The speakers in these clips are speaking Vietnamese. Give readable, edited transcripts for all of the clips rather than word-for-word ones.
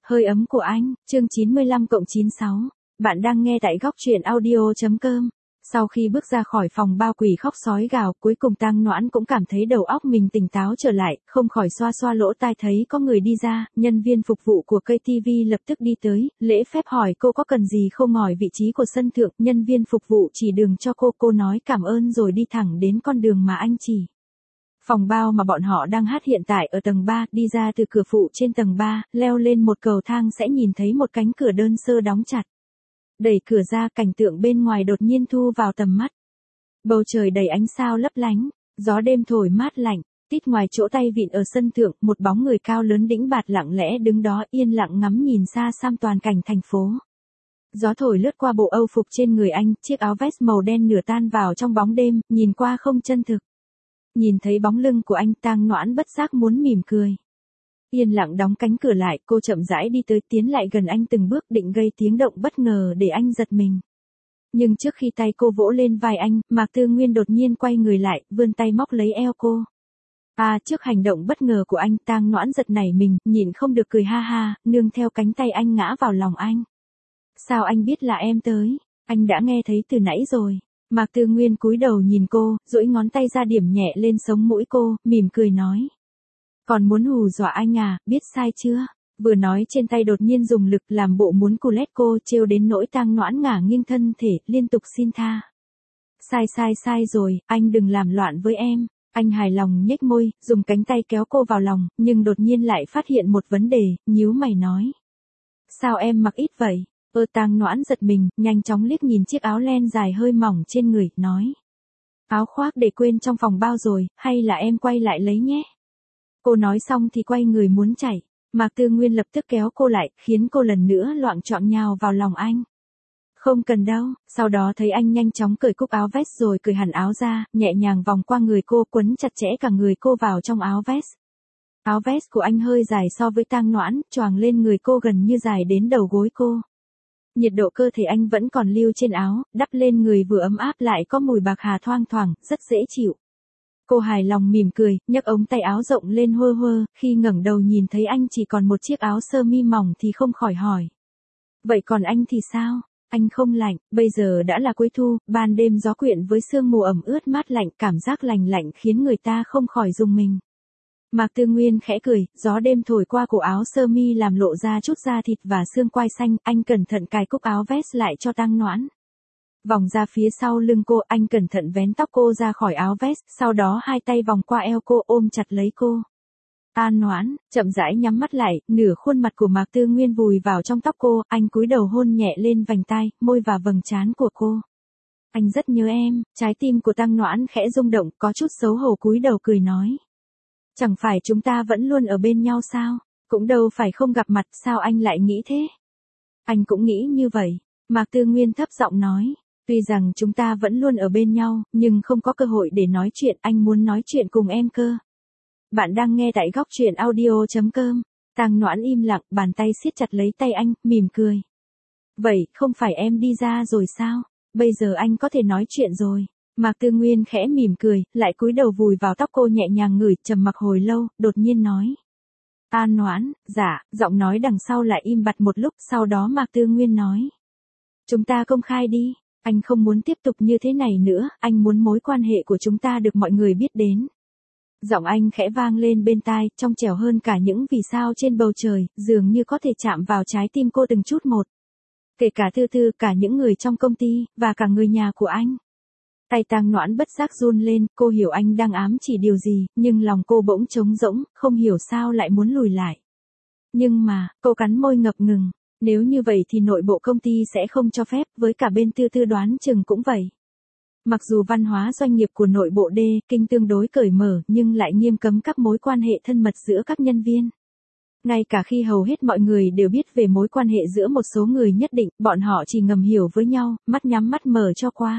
Hơi ấm của anh, chương 95/96. Bạn đang nghe tại góc truyện audio.com. Sau khi bước ra khỏi phòng bao quỷ khóc sói gào, cuối cùng Tang Noãn cũng cảm thấy đầu óc mình tỉnh táo trở lại, không khỏi xoa xoa lỗ tai thấy có người đi ra, nhân viên phục vụ của KTV lập tức đi tới, lễ phép hỏi cô có cần gì không, hỏi vị trí của sân thượng, nhân viên phục vụ chỉ đường cho cô nói cảm ơn rồi đi thẳng đến con đường mà anh chỉ. Phòng bao mà bọn họ đang hát hiện tại ở tầng 3, đi ra từ cửa phụ trên tầng 3, leo lên một cầu thang sẽ nhìn thấy một cánh cửa đơn sơ đóng chặt. Đẩy cửa ra, cảnh tượng bên ngoài đột nhiên thu vào tầm mắt. Bầu trời đầy ánh sao lấp lánh, gió đêm thổi mát lạnh, tít ngoài chỗ tay vịn ở sân thượng, một bóng người cao lớn đĩnh bạt lặng lẽ đứng đó yên lặng ngắm nhìn xa xăm toàn cảnh thành phố. Gió thổi lướt qua bộ âu phục trên người anh, chiếc áo vest màu đen nửa tan vào trong bóng đêm, nhìn qua không chân thực. Nhìn thấy bóng lưng của anh, Tang Noãn bất giác muốn mỉm cười. Yên lặng đóng cánh cửa lại, cô chậm rãi đi tới, tiến lại gần anh từng bước, định gây tiếng động bất ngờ để anh giật mình. Nhưng trước khi tay cô vỗ lên vai anh, Mạc Tư Nguyên đột nhiên quay người lại, vươn tay móc lấy eo cô. Trước hành động bất ngờ của anh, Tang Noãn giật nảy mình, nhịn không được cười ha ha, nương theo cánh tay anh ngã vào lòng anh. Sao anh biết là em tới? Anh đã nghe thấy từ nãy rồi. Mạc Tư Nguyên cúi đầu nhìn cô, duỗi ngón tay ra điểm nhẹ lên sống mũi cô, mỉm cười nói. Còn muốn hù dọa anh à, biết sai chưa? Vừa nói trên tay đột nhiên dùng lực làm bộ muốn cù lét cô, trêu đến nỗi Tang Noãn ngả nghiêng thân thể, liên tục xin tha. Sai rồi, anh đừng làm loạn với em. Anh hài lòng nhếch môi, dùng cánh tay kéo cô vào lòng, nhưng đột nhiên lại phát hiện một vấn đề, nhíu mày nói. Sao em mặc ít vậy? Tang Noãn giật mình, nhanh chóng liếc nhìn chiếc áo len dài hơi mỏng trên người, nói. Áo khoác để quên trong phòng bao rồi, hay là em quay lại lấy nhé? Cô nói xong thì quay người muốn chạy. Mạc Tư Nguyên lập tức kéo cô lại, khiến cô lần nữa loạng choạng nhào vào lòng anh. Không cần đâu, sau đó thấy anh nhanh chóng cởi cúc áo vest rồi cởi hẳn áo ra, nhẹ nhàng vòng qua người cô, quấn chặt chẽ cả người cô vào trong áo vest. Áo vest của anh hơi dài so với Tang Noãn, choàng lên người cô gần như dài đến đầu gối cô. Nhiệt độ cơ thể anh vẫn còn lưu trên áo, đắp lên người vừa ấm áp lại có mùi bạc hà thoang thoảng, rất dễ chịu. Cô hài lòng mỉm cười, nhấc ống tay áo rộng lên hơ hơ, khi ngẩng đầu nhìn thấy anh chỉ còn một chiếc áo sơ mi mỏng thì không khỏi hỏi. Vậy còn anh thì sao? Anh không lạnh, bây giờ đã là cuối thu, ban đêm gió quyện với sương mù ẩm ướt mát lạnh, cảm giác lành lạnh khiến người ta không khỏi rùng mình. Mạc Tư Nguyên khẽ cười, gió đêm thổi qua cổ áo sơ mi làm lộ ra chút da thịt và xương quai xanh, anh cẩn thận cài cúc áo vest lại cho Tang Noãn. Vòng ra phía sau lưng cô, anh cẩn thận vén tóc cô ra khỏi áo vest, sau đó hai tay vòng qua eo cô ôm chặt lấy cô. Tang Noãn, chậm rãi nhắm mắt lại, nửa khuôn mặt của Mạc Tư Nguyên vùi vào trong tóc cô, anh cúi đầu hôn nhẹ lên vành tai, môi và vầng trán của cô. Anh rất nhớ em, trái tim của Tang Noãn khẽ rung động, có chút xấu hổ cúi đầu cười nói. Chẳng phải chúng ta vẫn luôn ở bên nhau sao? Cũng đâu phải không gặp mặt, sao anh lại nghĩ thế? Anh cũng nghĩ như vậy. Mạc Tư Nguyên thấp giọng nói. Tuy rằng chúng ta vẫn luôn ở bên nhau, nhưng không có cơ hội để nói chuyện, anh muốn nói chuyện cùng em cơ. Bạn đang nghe tại góc truyện audio.com. Tang Noãn im lặng, bàn tay siết chặt lấy tay anh, mỉm cười. Vậy, không phải em đi ra rồi sao? Bây giờ anh có thể nói chuyện rồi. Mạc Tư Nguyên khẽ mỉm cười, lại cúi đầu vùi vào tóc cô nhẹ nhàng ngửi, trầm mặc hồi lâu, đột nhiên nói. Tang Noãn, dạ, giọng nói đằng sau lại im bặt một lúc, sau đó Mạc Tư Nguyên nói. Chúng ta công khai đi, anh không muốn tiếp tục như thế này nữa, anh muốn mối quan hệ của chúng ta được mọi người biết đến. Giọng anh khẽ vang lên bên tai, trong trẻo hơn cả những vì sao trên bầu trời, dường như có thể chạm vào trái tim cô từng chút một. Kể cả Tư Tư, cả những người trong công ty, và cả người nhà của anh. Tay Tang Noãn bất giác run lên, cô hiểu anh đang ám chỉ điều gì, nhưng lòng cô bỗng trống rỗng, không hiểu sao lại muốn lùi lại. Nhưng mà, cô cắn môi ngập ngừng, nếu như vậy thì nội bộ công ty sẽ không cho phép, với cả bên Tư Tư đoán chừng cũng vậy. Mặc dù văn hóa doanh nghiệp của nội bộ kinh tương đối cởi mở nhưng lại nghiêm cấm các mối quan hệ thân mật giữa các nhân viên. Ngay cả khi hầu hết mọi người đều biết về mối quan hệ giữa một số người nhất định, bọn họ chỉ ngầm hiểu với nhau, mắt nhắm mắt mở cho qua.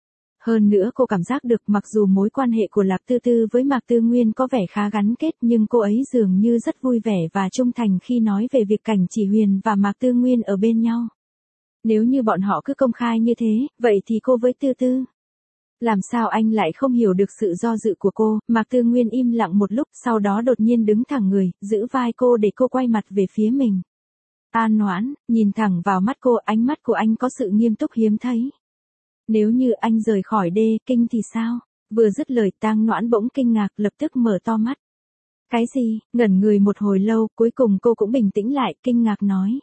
Hơn nữa cô cảm giác được mặc dù mối quan hệ của Lạc Tư Tư với Mạc Tư Nguyên có vẻ khá gắn kết nhưng cô ấy dường như rất vui vẻ và trung thành khi nói về việc Cảnh Chỉ Huyền và Mạc Tư Nguyên ở bên nhau. Nếu như bọn họ cứ công khai như thế, vậy thì cô với Tư Tư. Làm sao anh lại không hiểu được sự do dự của cô? Mạc Tư Nguyên im lặng một lúc, sau đó đột nhiên đứng thẳng người, giữ vai cô để cô quay mặt về phía mình. An Noãn, nhìn thẳng vào mắt cô, ánh mắt của anh có sự nghiêm túc hiếm thấy. Nếu như anh rời khỏi đê kinh thì sao? Vừa dứt lời Tang Noãn bỗng kinh ngạc lập tức mở to mắt. Cái gì? Ngẩn người một hồi lâu, cuối cùng cô cũng bình tĩnh lại, kinh ngạc nói.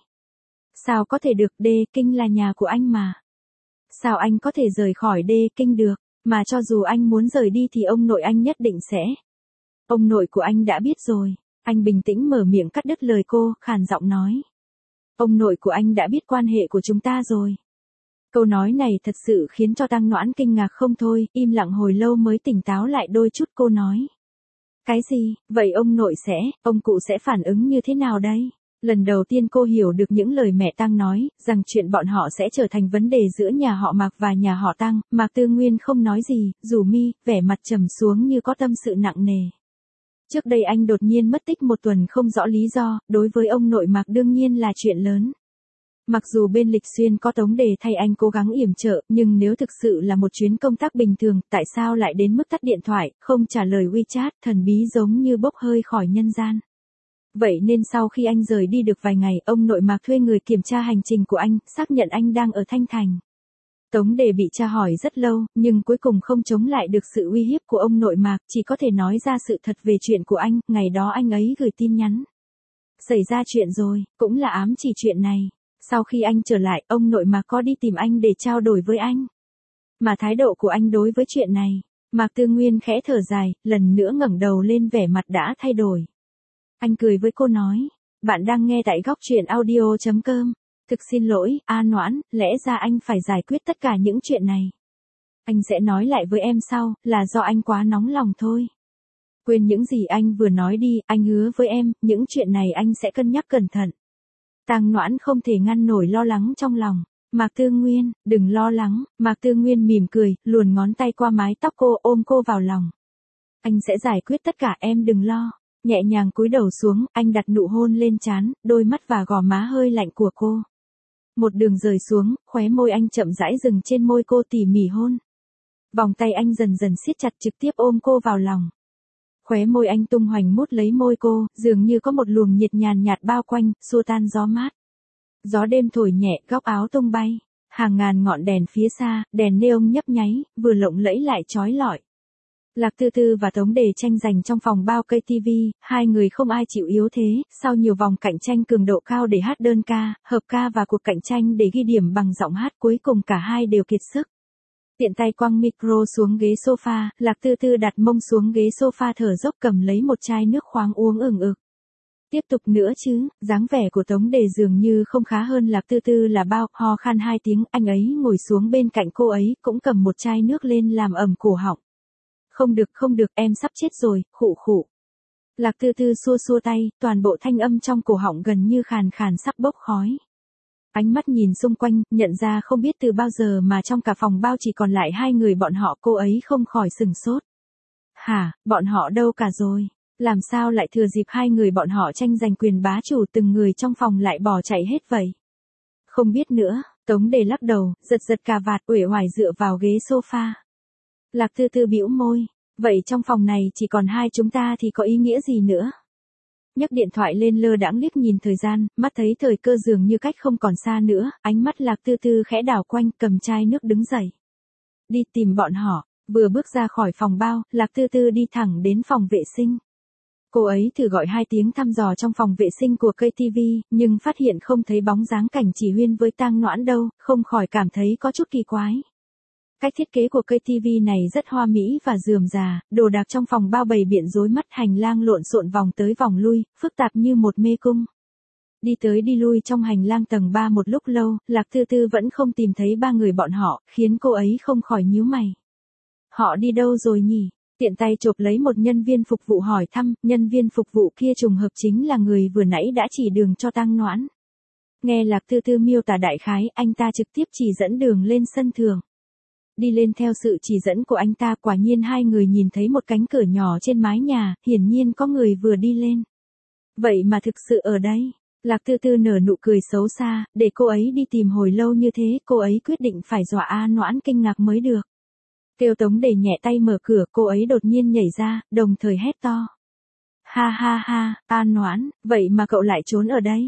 Sao có thể được, đê kinh là nhà của anh mà. Sao anh có thể rời khỏi đê kinh được, mà cho dù anh muốn rời đi thì ông nội anh nhất định sẽ. Ông nội của anh đã biết rồi. Anh bình tĩnh mở miệng cắt đứt lời cô, khàn giọng nói. Ông nội của anh đã biết quan hệ của chúng ta rồi. Câu nói này thật sự khiến cho Tang Noãn kinh ngạc không thôi, im lặng hồi lâu mới tỉnh táo lại đôi chút. Cô nói. Cái gì, vậy ông cụ sẽ phản ứng như thế nào đây? Lần đầu tiên cô hiểu được những lời mẹ Tang nói, rằng chuyện bọn họ sẽ trở thành vấn đề giữa nhà họ Mạc và nhà họ Tang. Mạc Tư Nguyên không nói gì, rủ mi, vẻ mặt trầm xuống như có tâm sự nặng nề. Trước đây anh đột nhiên mất tích một tuần không rõ lý do, đối với ông nội Mạc đương nhiên là chuyện lớn. Mặc dù bên Lịch Xuyên có Tống Đề thay anh cố gắng yểm trợ, nhưng nếu thực sự là một chuyến công tác bình thường, tại sao lại đến mức tắt điện thoại, không trả lời WeChat, thần bí giống như bốc hơi khỏi nhân gian. Vậy nên sau khi anh rời đi được vài ngày, ông nội Mạc thuê người kiểm tra hành trình của anh, xác nhận anh đang ở Thanh Thành. Tống Đề bị tra hỏi rất lâu, nhưng cuối cùng không chống lại được sự uy hiếp của ông nội Mạc, chỉ có thể nói ra sự thật về chuyện của anh, ngày đó anh ấy gửi tin nhắn. Xảy ra chuyện rồi, cũng là ám chỉ chuyện này. Sau khi anh trở lại, ông nội Mạc có đi tìm anh để trao đổi với anh. Mà thái độ của anh đối với chuyện này, Mạc Tư Nguyên khẽ thở dài, lần nữa ngẩng đầu lên vẻ mặt đã thay đổi. Anh cười với cô nói, bạn đang nghe tại góc truyện audio.com. Thực xin lỗi, An Noãn, lẽ ra anh phải giải quyết tất cả những chuyện này. Anh sẽ nói lại với em sau, là do anh quá nóng lòng thôi. Quên những gì anh vừa nói đi, anh hứa với em, những chuyện này anh sẽ cân nhắc cẩn thận. Tang Noãn không thể ngăn nổi lo lắng trong lòng. Mạc Tư Nguyên, đừng lo lắng, Mạc Tư Nguyên mỉm cười, luồn ngón tay qua mái tóc cô, ôm cô vào lòng. Anh sẽ giải quyết tất cả, em đừng lo. Nhẹ nhàng cúi đầu xuống, anh đặt nụ hôn lên trán, đôi mắt và gò má hơi lạnh của cô. Một đường rời xuống, khóe môi anh chậm rãi dừng trên môi cô tỉ mỉ hôn. Vòng tay anh dần dần siết chặt trực tiếp ôm cô vào lòng. Khóe môi anh tung hoành mút lấy môi cô, dường như có một luồng nhiệt nhàn nhạt bao quanh, xua tan gió mát. Gió đêm thổi nhẹ, góc áo tung bay. Hàng ngàn ngọn đèn phía xa, đèn neon nhấp nháy, vừa lộng lẫy lại chói lọi. Lạc Tư Tư và Tống Đề tranh giành trong phòng bao cây TV, hai người không ai chịu yếu thế, sau nhiều vòng cạnh tranh cường độ cao để hát đơn ca, hợp ca và cuộc cạnh tranh để ghi điểm bằng giọng hát, cuối cùng cả hai đều kiệt sức. Tiện tay quăng micro xuống ghế sofa, Lạc Tư Tư đặt mông xuống ghế sofa thở dốc cầm lấy một chai nước khoáng uống ừng ực. Tiếp tục nữa chứ, dáng vẻ của Tống Đề dường như không khá hơn Lạc Tư Tư là bao, ho khan 2 tiếng, anh ấy ngồi xuống bên cạnh cô ấy, cũng cầm một chai nước lên làm ẩm cổ họng. Không được, em sắp chết rồi, khụ khụ. Lạc Tư Tư xua xua tay, toàn bộ thanh âm trong cổ họng gần như khàn khàn sắp bốc khói. Ánh mắt nhìn xung quanh, nhận ra không biết từ bao giờ mà trong cả phòng bao chỉ còn lại hai người bọn họ, cô ấy không khỏi sừng sốt. Hả, bọn họ đâu cả rồi? Làm sao lại thừa dịp hai người bọn họ tranh giành quyền bá chủ từng người trong phòng lại bỏ chạy hết vậy? Không biết nữa, Tống Đề lắc đầu, giật cà vạt uể oải dựa vào ghế sofa. Lạc Tư Tư bĩu môi, vậy trong phòng này chỉ còn hai chúng ta thì có ý nghĩa gì nữa? Nhấc điện thoại lên lơ đãng liếc nhìn thời gian, mắt thấy thời cơ dường như cách không còn xa nữa, ánh mắt Lạc Tư Tư khẽ đảo quanh, cầm chai nước đứng dậy. Đi tìm bọn họ, vừa bước ra khỏi phòng bao, Lạc Tư Tư đi thẳng đến phòng vệ sinh. Cô ấy thử gọi 2 tiếng thăm dò trong phòng vệ sinh của cây TV, nhưng phát hiện không thấy bóng dáng Cảnh Chỉ Huyên với Tang Noãn đâu, không khỏi cảm thấy có chút kỳ quái. Cách thiết kế của cây TV này rất hoa mỹ và rườm rà, đồ đạc trong phòng bao bày biện rối mắt, hành lang lộn xộn vòng tới vòng lui, phức tạp như một mê cung. Đi tới đi lui trong hành lang tầng 3 một lúc lâu, Lạc Tư Tư vẫn không tìm thấy ba người bọn họ, khiến cô ấy không khỏi nhíu mày. Họ đi đâu rồi nhỉ? Tiện tay chộp lấy một nhân viên phục vụ hỏi thăm, nhân viên phục vụ kia trùng hợp chính là người vừa nãy đã chỉ đường cho Tang Noãn. Nghe Lạc Tư Tư miêu tả đại khái, anh ta trực tiếp chỉ dẫn đường lên sân thượng. Đi lên theo sự chỉ dẫn của anh ta, quả nhiên hai người nhìn thấy một cánh cửa nhỏ trên mái nhà, hiển nhiên có người vừa đi lên. Vậy mà thực sự ở đây, Lạc Tư Tư nở nụ cười xấu xa, để cô ấy đi tìm hồi lâu như thế, cô ấy quyết định phải dọa An Noãn kinh ngạc mới được. Kêu Tống Đề nhẹ tay mở cửa, cô ấy đột nhiên nhảy ra, đồng thời hét to. Ha ha ha, An Noãn, vậy mà cậu lại trốn ở đây.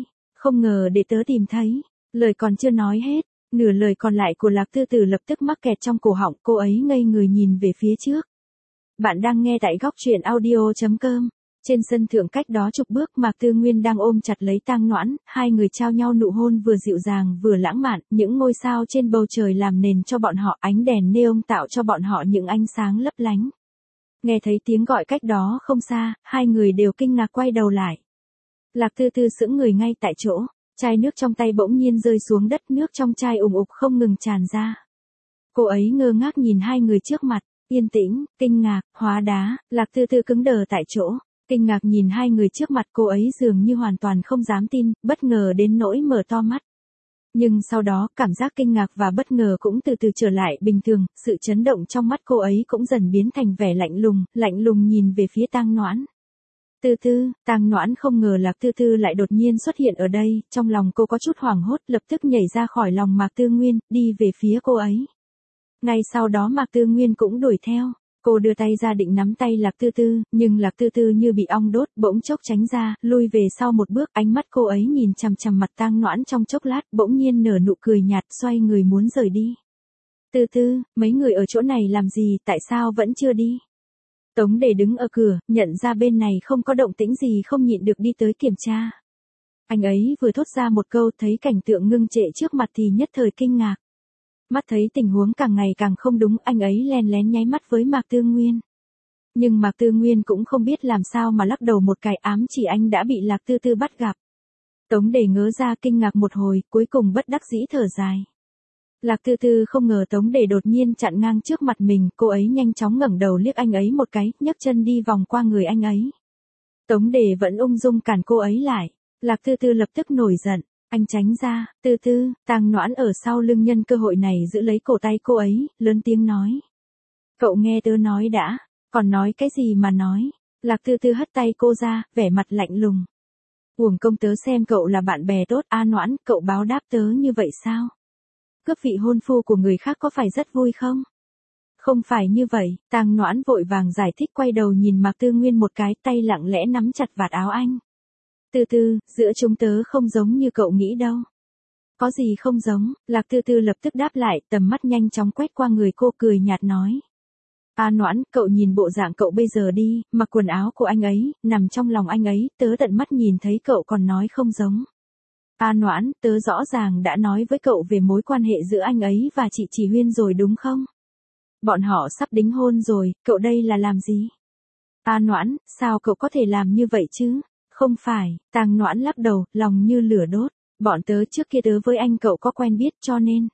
Không ngờ để tớ tìm thấy. Lời còn chưa nói hết, nửa lời còn lại của Lạc Tư Tử lập tức mắc kẹt trong cổ họng, cô ấy ngây người nhìn về phía trước. Bạn đang nghe tại góc truyện audio.com. Trên sân thượng cách đó chục bước, Mạc Tư Nguyên đang ôm chặt lấy Tang Noãn, hai người trao nhau nụ hôn vừa dịu dàng vừa lãng mạn, những ngôi sao trên bầu trời làm nền cho bọn họ, ánh đèn neon tạo cho bọn họ những ánh sáng lấp lánh. Nghe thấy tiếng gọi cách đó không xa, hai người đều kinh ngạc quay đầu lại. Lạc Tư Tư sững người ngay tại chỗ, chai nước trong tay bỗng nhiên rơi xuống đất, nước trong chai ùng ục không ngừng tràn ra. Cô ấy ngơ ngác nhìn hai người trước mặt, yên tĩnh, kinh ngạc, hóa đá, Lạc Tư Tư cứng đờ tại chỗ, kinh ngạc nhìn hai người trước mặt, cô ấy dường như hoàn toàn không dám tin, bất ngờ đến nỗi mở to mắt. Nhưng sau đó, cảm giác kinh ngạc và bất ngờ cũng từ từ trở lại bình thường, sự chấn động trong mắt cô ấy cũng dần biến thành vẻ lạnh lùng nhìn về phía Tang Noãn. Tư Tư, Tang Noãn không ngờ Lạc Tư Tư lại đột nhiên xuất hiện ở đây, trong lòng cô có chút hoảng hốt, lập tức nhảy ra khỏi lòng Mạc Tư Nguyên, đi về phía cô ấy. Ngay sau đó Mạc Tư Nguyên cũng đuổi theo, cô đưa tay ra định nắm tay Lạc Tư Tư, nhưng Lạc Tư Tư như bị ong đốt, bỗng chốc tránh ra, lui về sau một bước, ánh mắt cô ấy nhìn chằm chằm mặt Tang Noãn trong chốc lát, bỗng nhiên nở nụ cười nhạt, xoay người muốn rời đi. Tư Tư, mấy người ở chỗ này làm gì, tại sao vẫn chưa đi? Tống Đề đứng ở cửa, nhận ra bên này không có động tĩnh gì, không nhịn được đi tới kiểm tra. Anh ấy vừa thốt ra một câu, thấy cảnh tượng ngưng trệ trước mặt thì nhất thời kinh ngạc. Mắt thấy tình huống càng ngày càng không đúng, anh ấy len lén nháy mắt với Mạc Tư Nguyên. Nhưng Mạc Tư Nguyên cũng không biết làm sao mà lắc đầu một cái, ám chỉ anh đã bị Lạc Tư Tư bắt gặp. Tống Đề ngớ ra kinh ngạc một hồi, cuối cùng bất đắc dĩ thở dài. Lạc Tư Tư không ngờ Tống Đề đột nhiên chặn ngang trước mặt mình, cô ấy nhanh chóng ngẩng đầu liếc anh ấy một cái, nhấc chân đi vòng qua người anh ấy. Tống Đề vẫn ung dung cản cô ấy lại. Lạc Tư Tư lập tức nổi giận, anh tránh ra, Tư Tư, Tang Noãn ở sau lưng nhân cơ hội này giữ lấy cổ tay cô ấy, lớn tiếng nói. Cậu nghe tớ nói đã, còn nói cái gì mà nói? Lạc Tư Tư hất tay cô ra, vẻ mặt lạnh lùng. Uổng công tớ xem cậu là bạn bè tốt, A Noãn, cậu báo đáp tớ như vậy sao? Cướp vị hôn phu của người khác có phải rất vui không? Không phải như vậy, Tang Noãn vội vàng giải thích, quay đầu nhìn Mạc Tư Nguyên một cái, tay lặng lẽ nắm chặt vạt áo anh. Tư Tư, giữa chúng tớ không giống như cậu nghĩ đâu. Có gì không giống? Lạc Tư Tư lập tức đáp lại, tầm mắt nhanh chóng quét qua người cô, cười nhạt nói. A Noãn, cậu nhìn bộ dạng cậu bây giờ đi, mặc quần áo của anh ấy, nằm trong lòng anh ấy, tớ tận mắt nhìn thấy cậu còn nói không giống. A Noãn, tớ rõ ràng đã nói với cậu về mối quan hệ giữa anh ấy và chị Chỉ Huyên rồi đúng không? Bọn họ sắp đính hôn rồi, cậu đây là làm gì? A Noãn, sao cậu có thể làm như vậy chứ? Không phải, Tang Noãn lắc đầu, lòng như lửa đốt. Bọn tớ trước kia tớ với anh cậu có quen biết cho nên.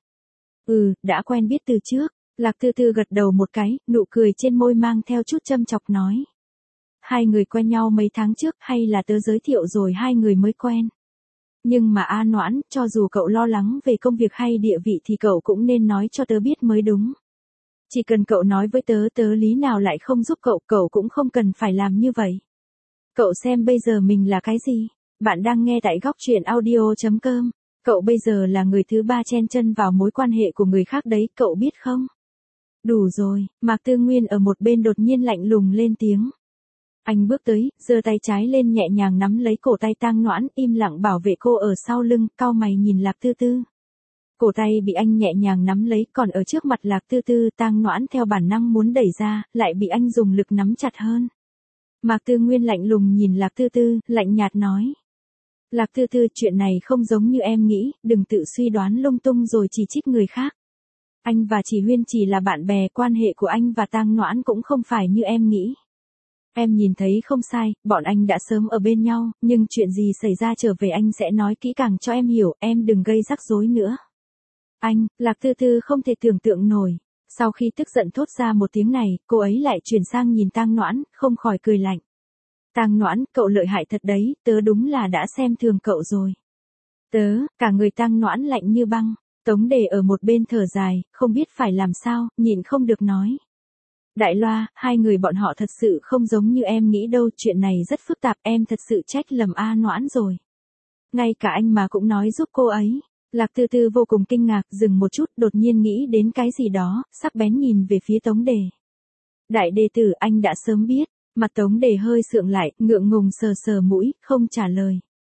Đã quen biết từ trước. Lạc Tư Tư gật đầu một cái, nụ cười trên môi mang theo chút châm chọc nói. Hai người quen nhau mấy tháng trước, hay là tớ giới thiệu rồi hai người mới quen? Nhưng mà A Noãn, cho dù cậu lo lắng về công việc hay địa vị thì cậu cũng nên nói cho tớ biết mới đúng. Chỉ cần cậu nói với tớ, tớ lý nào lại không giúp cậu, cậu cũng không cần phải làm như vậy. Cậu xem bây giờ mình là cái gì? Bạn đang nghe tại góc truyện audio.com. Cậu bây giờ là người thứ ba chen chân vào mối quan hệ của người khác đấy, cậu biết không? Đủ rồi, Mạc Tư Nguyên ở một bên đột nhiên lạnh lùng lên tiếng. Anh bước tới, giơ tay trái lên nhẹ nhàng nắm lấy cổ tay Tang Noãn, im lặng bảo vệ cô ở sau lưng, cau mày nhìn Lạc Tư Tư. Cổ tay bị anh nhẹ nhàng nắm lấy, còn ở trước mặt Lạc Tư Tư, Tang Noãn theo bản năng muốn đẩy ra, lại bị anh dùng lực nắm chặt hơn. Mạc Tư Nguyên lạnh lùng nhìn Lạc Tư Tư, lạnh nhạt nói. Lạc Tư Tư, chuyện này không giống như em nghĩ, đừng tự suy đoán lung tung rồi chỉ trích người khác. Anh và Chỉ Huyên chỉ là bạn bè, quan hệ của anh và Tang Noãn cũng không phải như em nghĩ. Em nhìn thấy không sai, bọn anh đã sớm ở bên nhau, nhưng chuyện gì xảy ra trở về anh sẽ nói kỹ càng cho em hiểu, em đừng gây rắc rối nữa. Anh, Lạc Tư Tư không thể tưởng tượng nổi. Sau khi tức giận thốt ra một tiếng này, cô ấy lại chuyển sang nhìn Tang Noãn, không khỏi cười lạnh. Tang Noãn, cậu lợi hại thật đấy, tớ đúng là đã xem thường cậu rồi. Tớ, cả người Tang Noãn lạnh như băng. Tống Đề ở một bên thở dài, không biết phải làm sao, nhịn không được nói. Đại Loa, hai người bọn họ thật sự không giống như em nghĩ đâu, chuyện này rất phức tạp, em thật sự trách lầm A Noãn rồi. Ngay cả anh mà cũng nói giúp cô ấy. Lạc Tư Tư vô cùng kinh ngạc, dừng một chút, đột nhiên nghĩ đến cái gì đó, sắc bén nhìn về phía Tống Đề. Đại đệ tử, anh đã sớm biết. Mặt Tống Đề hơi sượng lại, ngượng ngùng sờ sờ mũi, không trả lời.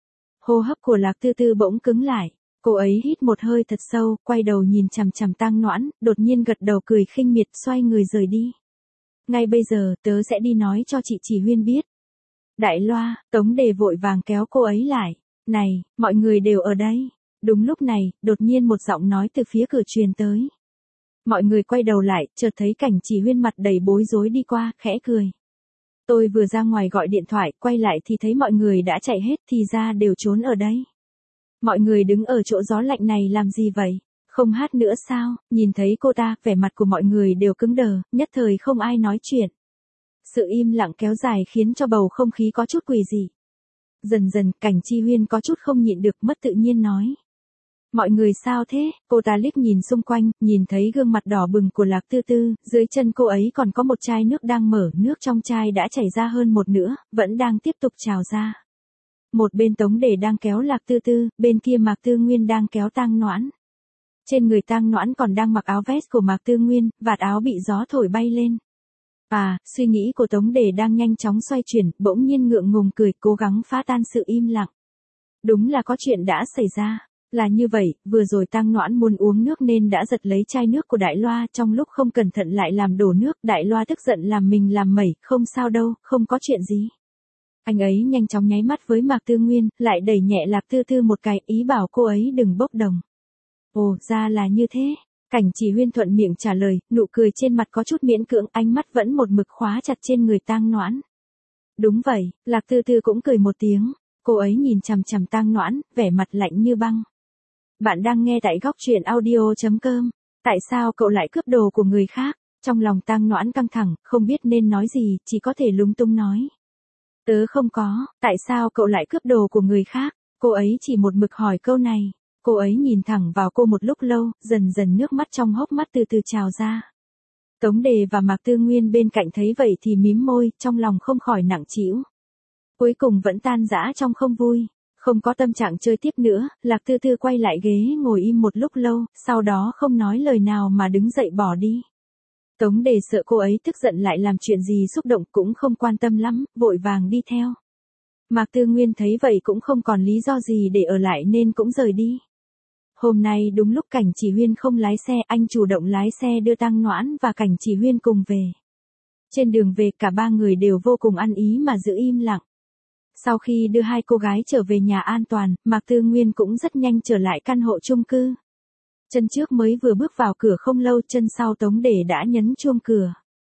Hô hấp của Lạc Tư Tư bỗng cứng lại. Cô ấy hít một hơi thật sâu, quay đầu nhìn chằm chằm Tang Noãn, đột nhiên gật đầu cười khinh miệt, xoay người rời đi. Ngay bây giờ, tớ sẽ đi nói cho chị Chỉ Huyên biết. Đại Loa, Tống Đề vội vàng kéo cô ấy lại. Này, mọi người đều ở đây. Đúng lúc này, đột nhiên một giọng nói từ phía cửa truyền tới. Mọi người quay đầu lại, chợt thấy Cảnh Chỉ Huyên mặt đầy bối rối đi qua, khẽ cười. Tôi vừa ra ngoài gọi điện thoại, quay lại thì thấy mọi người đã chạy hết, thì ra đều trốn ở đây. Mọi người đứng ở chỗ gió lạnh này làm gì vậy? Không hát nữa sao? Nhìn thấy cô ta, vẻ mặt của mọi người đều cứng đờ, nhất thời không ai nói chuyện. Sự im lặng kéo dài khiến cho bầu không khí có chút quỷ dị. Dần dần, Cảnh Chi Huyên có chút không nhịn được, mất tự nhiên nói. Mọi người sao thế? Cô ta liếc nhìn xung quanh, nhìn thấy gương mặt đỏ bừng của Lạc Tư Tư, dưới chân cô ấy còn có một chai nước đang mở, nước trong chai đã chảy ra hơn một nửa, vẫn đang tiếp tục trào ra. Một bên Tống Đề đang kéo Lạc Tư Tư, bên kia Mạc Tư Nguyên đang kéo Tang Noãn. Trên người Tang Noãn còn đang mặc áo vest của Mạc Tư Nguyên, vạt áo bị gió thổi bay lên. Suy nghĩ của Tống Đề đang nhanh chóng xoay chuyển, bỗng nhiên ngượng ngùng cười, cố gắng phá tan sự im lặng. Đúng là có chuyện đã xảy ra. Là như vậy, vừa rồi Tang Noãn muốn uống nước nên đã giật lấy chai nước của Đại Loa, trong lúc không cẩn thận lại làm đổ nước, Đại Loa tức giận làm mình làm mẩy, không sao đâu, không có chuyện gì. Anh ấy nhanh chóng nháy mắt với Mạc Tư Nguyên, lại đẩy nhẹ Lạc Tư Tư một cái, ý bảo cô ấy đừng bốc đồng. Ồ, ra là như thế. Cảnh Chỉ Huyên thuận miệng trả lời, nụ cười trên mặt có chút miễn cưỡng, ánh mắt vẫn một mực khóa chặt trên người Tang Noãn. Đúng vậy, Lạc Tư Tư cũng cười một tiếng, cô ấy nhìn chằm chằm Tang Noãn, vẻ mặt lạnh như băng. Bạn đang nghe tại góc truyện audio.com. Tại sao cậu lại cướp đồ của người khác? Trong lòng Tang Noãn căng thẳng, không biết nên nói gì, chỉ có thể lúng túng nói. Tớ không có, tại sao cậu lại cướp đồ của người khác? Cô ấy chỉ một mực hỏi câu này. Cô ấy nhìn thẳng vào cô một lúc lâu, dần dần nước mắt trong hốc mắt từ từ trào ra. Tống Đề và Mạc Tư Nguyên bên cạnh thấy vậy thì mím môi, trong lòng không khỏi nặng trĩu. Cuối cùng vẫn tan rã trong không vui. Không có tâm trạng chơi tiếp nữa, Lạc Tư Tư quay lại ghế ngồi im một lúc lâu, sau đó không nói lời nào mà đứng dậy bỏ đi. Tống Đề sợ cô ấy tức giận lại làm chuyện gì xúc động cũng không quan tâm lắm, vội vàng đi theo. Mạc Tư Nguyên thấy vậy cũng không còn lý do gì để ở lại nên cũng rời đi. Hôm nay đúng lúc Cảnh Chỉ Huyên không lái xe, anh chủ động lái xe đưa Tang Noãn và Cảnh Chỉ Huyên cùng về. Trên đường về cả ba người đều vô cùng ăn ý mà giữ im lặng. Sau khi đưa hai cô gái trở về nhà an toàn, Mạc Tư Nguyên cũng rất nhanh trở lại căn hộ chung cư. Chân trước mới vừa bước vào cửa không lâu, chân sau Tống Đề đã nhấn chuông cửa.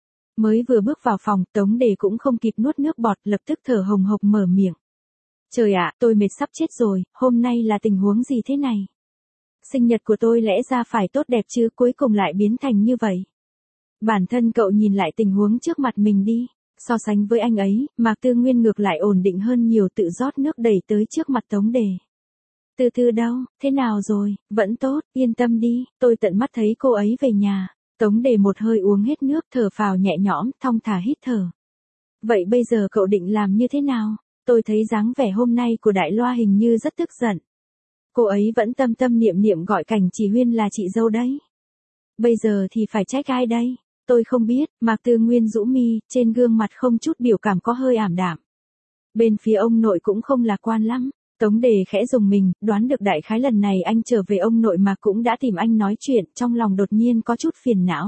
Mới vừa bước vào phòng, Tống Đề cũng không kịp nuốt nước bọt, lập tức thở hồng hộc mở miệng. Trời ạ, tôi mệt sắp chết rồi, hôm nay là tình huống gì thế này? Sinh nhật của tôi lẽ ra phải tốt đẹp chứ, cuối cùng lại biến thành như vậy. Bản thân cậu nhìn lại tình huống trước mặt mình đi. So sánh với anh ấy, Mạc Tư Nguyên ngược lại ổn định hơn nhiều, tự rót nước đẩy tới trước mặt Tống Đề. Tư Tư đâu, thế nào rồi, vẫn tốt, yên tâm đi, tôi tận mắt thấy cô ấy về nhà. Tống Đề một hơi uống hết nước, thở phào nhẹ nhõm, thong thả hít thở. Vậy bây giờ cậu định làm như thế nào? Tôi thấy dáng vẻ hôm nay của Đại Loa hình như rất tức giận. Cô ấy vẫn tâm tâm niệm niệm gọi Cảnh Chỉ Huyên là chị dâu đấy. Bây giờ thì phải trách ai đây? Tôi không biết, Mạc Tư Nguyên rũ mi, trên gương mặt không chút biểu cảm, có hơi ảm đạm. Bên phía ông nội cũng không lạc quan lắm. Tống Đề khẽ dùng mình, đoán được đại khái lần này anh trở về ông nội Mạc cũng đã tìm anh nói chuyện, trong lòng đột nhiên có chút phiền não.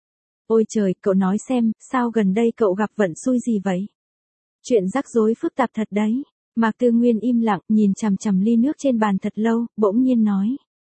Ôi trời, cậu nói xem, sao gần đây cậu gặp vận xui gì vậy? Chuyện rắc rối phức tạp thật đấy. Mạc Tư Nguyên im lặng, nhìn chằm chằm ly nước trên bàn thật lâu, bỗng nhiên nói.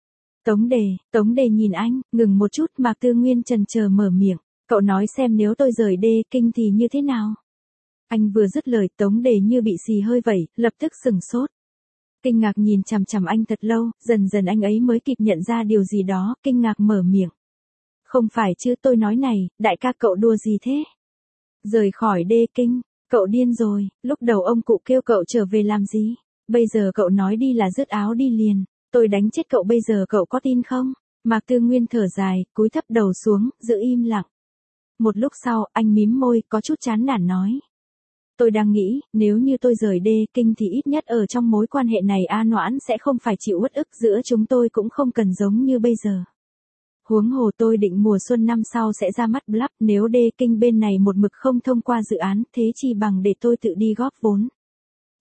Tống Đề nhìn anh, ngừng một chút, Mạc Tư Nguyên chần chờ mở miệng. Cậu nói xem nếu tôi rời Đê Kinh thì như thế nào? Anh vừa dứt lời, Tống Đề như bị xì hơi vẩy, lập tức sừng sốt. Kinh ngạc nhìn chằm chằm anh thật lâu, dần dần anh ấy mới kịp nhận ra điều gì đó, kinh ngạc mở miệng. Không phải chứ, tôi nói này, đại ca cậu đùa gì thế? Rời khỏi Đê Kinh, cậu điên rồi, lúc đầu ông cụ kêu cậu trở về làm gì? Bây giờ cậu nói đi là dứt áo đi liền, tôi đánh chết cậu, bây giờ cậu có tin không? Mạc Tư Nguyên thở dài, cúi thấp đầu xuống, giữ im lặng. Một lúc sau, anh mím môi, có chút chán nản nói. Tôi đang nghĩ, nếu như tôi rời Đê Kinh thì ít nhất ở trong mối quan hệ này A Noãn sẽ không phải chịu uất ức, giữa chúng tôi cũng không cần giống như bây giờ. Huống hồ tôi định mùa xuân năm sau sẽ ra mắt Blab, nếu Đê Kinh bên này một mực không thông qua dự án, thế chi bằng để tôi tự đi góp vốn.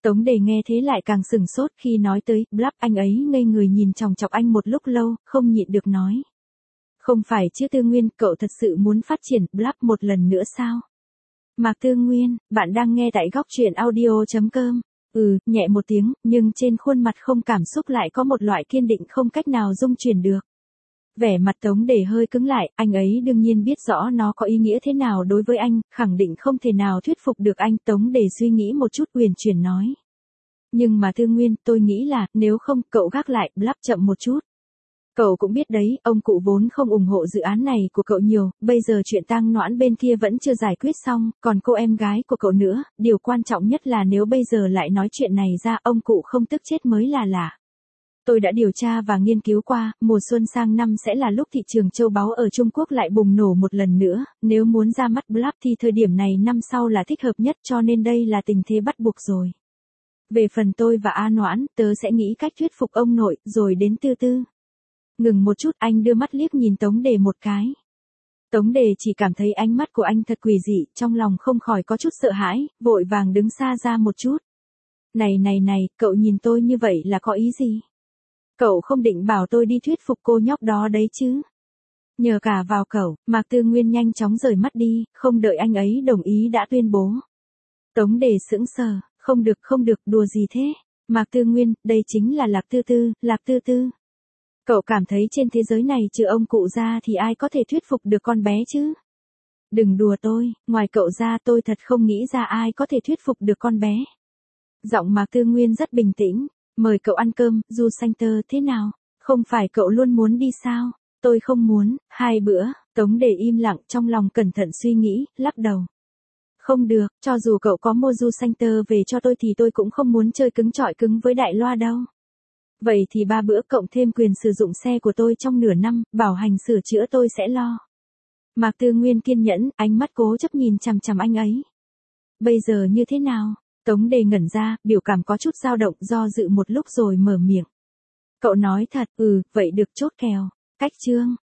Tống Đề nghe thế lại càng sửng sốt khi nói tới, Blap, anh ấy ngây người nhìn chòng chọc anh một lúc lâu, không nhịn được nói. Không phải chứ Tư Nguyên, cậu thật sự muốn phát triển Blap một lần nữa sao? Mạc Tư Nguyên, bạn đang nghe tại góc truyện audio.com. Nhẹ một tiếng, nhưng trên khuôn mặt không cảm xúc lại có một loại kiên định không cách nào dung chuyển được. Vẻ mặt Tống Đề hơi cứng lại, anh ấy đương nhiên biết rõ nó có ý nghĩa thế nào đối với anh, khẳng định không thể nào thuyết phục được anh. Tống Đề suy nghĩ một chút uyển chuyển nói. Nhưng mà Tư Nguyên, tôi nghĩ là, nếu không, cậu gác lại, Blap chậm một chút. Cậu cũng biết đấy, ông cụ vốn không ủng hộ dự án này của cậu nhiều, bây giờ chuyện tang noãn bên kia vẫn chưa giải quyết xong, còn cô em gái của cậu nữa, điều quan trọng nhất là nếu bây giờ lại nói chuyện này ra, ông cụ không tức chết mới là lạ. Tôi đã điều tra và nghiên cứu qua, mùa xuân sang năm sẽ là lúc thị trường châu báu ở Trung Quốc lại bùng nổ một lần nữa, nếu muốn ra mắt Blap thì thời điểm này năm sau là thích hợp nhất, cho nên đây là tình thế bắt buộc rồi. Về phần tôi và A Noãn, tớ sẽ nghĩ cách thuyết phục ông nội, rồi đến Tư Tư. Ngừng một chút, anh đưa mắt liếc nhìn Tống Đề một cái. Tống Đề chỉ cảm thấy ánh mắt của anh thật quỷ dị, trong lòng không khỏi có chút sợ hãi, vội vàng đứng xa ra một chút. Này, cậu nhìn tôi như vậy là có ý gì? Cậu không định bảo tôi đi thuyết phục cô nhóc đó đấy chứ? Nhờ cả vào cậu, Mạc Tư Nguyên nhanh chóng rời mắt đi, không đợi anh ấy đồng ý đã tuyên bố. Tống Đề sững sờ, không được, đùa gì thế? Mạc Tư Nguyên, đây chính là Lạc Tư Tư. Cậu cảm thấy trên thế giới này trừ ông cụ ra thì ai có thể thuyết phục được con bé chứ? Đừng đùa tôi, ngoài cậu ra tôi thật không nghĩ ra ai có thể thuyết phục được con bé. Giọng Mạc Tư Nguyên rất bình tĩnh, mời cậu ăn cơm, Du Xanh Tơ thế nào? Không phải cậu luôn muốn đi sao? Tôi không muốn, 2 bữa, Tống Đề im lặng trong lòng cẩn thận suy nghĩ, lắc đầu. Không được, cho dù cậu có mua Du Xanh Tơ về cho tôi thì tôi cũng không muốn chơi cứng chọi cứng với đại loa đâu. Vậy thì 3 bữa cộng thêm quyền sử dụng xe của tôi trong nửa năm, bảo hành sửa chữa tôi sẽ lo. Mạc Tư Nguyên kiên nhẫn, ánh mắt cố chấp nhìn chằm chằm anh ấy. Bây giờ như thế nào? Tống Đề ngẩn ra, biểu cảm có chút dao động, do dự một lúc rồi mở miệng. Cậu nói thật, vậy được, chốt kèo. Cách chương.